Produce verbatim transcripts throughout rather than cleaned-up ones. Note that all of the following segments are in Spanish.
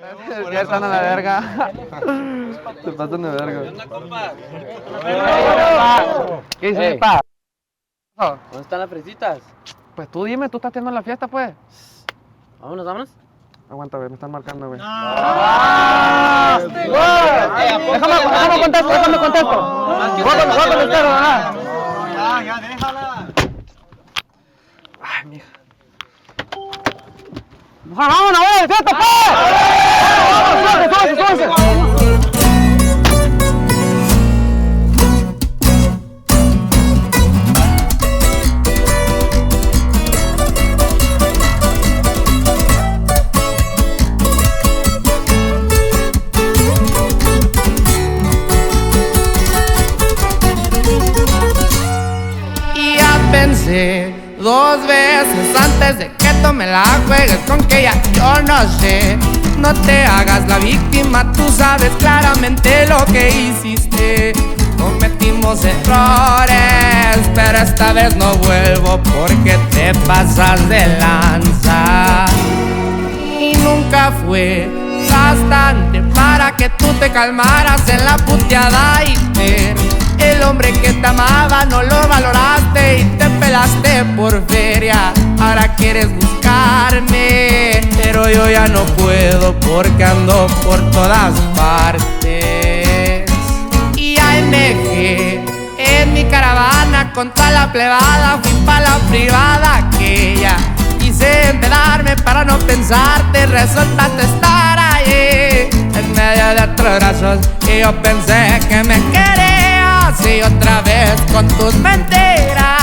Ya están a la verga. Se pasan de verga. ¿Qué onda, compa? ¿Qué dices, Ey. pa? ¿Dónde están las fresitas? Pues tú dime, tú estás teniendo la fiesta, pues. Vámonos, vámonos. Aguanta, güey, me están marcando, güey. ¡Ah! Déjame, déjame contesto, déjame contesto. Voy a voy a contestar, ¿verdad? Ya, ya, déjala. Ay, mija. ¡Vámonos, güey! ¡Fiesta, pues! ¡Súbase, súbase, súbase! Y ya pensé dos veces antes de que tome la juegues con que ya yo no sé. No te hagas la víctima, tú sabes claramente lo que hiciste. Cometimos errores, pero esta vez no vuelvo porque te pasas de lanza. Y nunca fue bastante para que tú te calmaras en la puteada y ver. El hombre que te amaba no lo valoraste y te pelaste por feria. Ahora quieres buscarme, pero yo ya no puedo porque ando por todas partes. Y A M G en mi caravana con toda la plebada fui pa' la privada aquella. Quise empezarme para no pensarte, resultaste estar ahí en medio de otros brazos y yo pensé que me querías y otra vez con tus mentiras.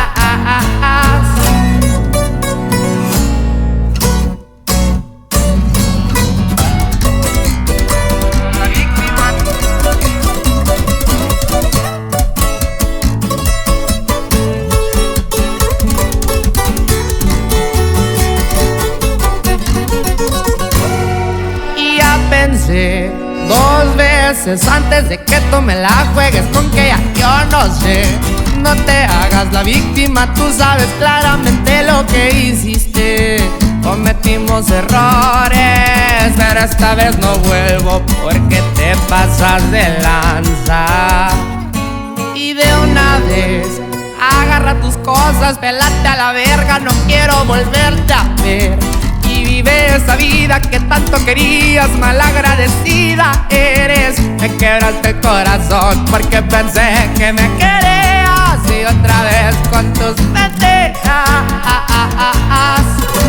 Y ya pensé dos veces antes de que tú me la juegues con que ya yo no sé. No te hagas la víctima, tú sabes claramente lo que hiciste. Cometimos errores, pero esta vez no vuelvo porque te pasas de lanza. Y de una vez agarra tus cosas, pelate a la verga, no quiero volverte a ver. Y vive esa vida que tanto querías, malagradecida eres. Me quebraste el corazón porque pensé que me querías y otra vez con tus mentiras.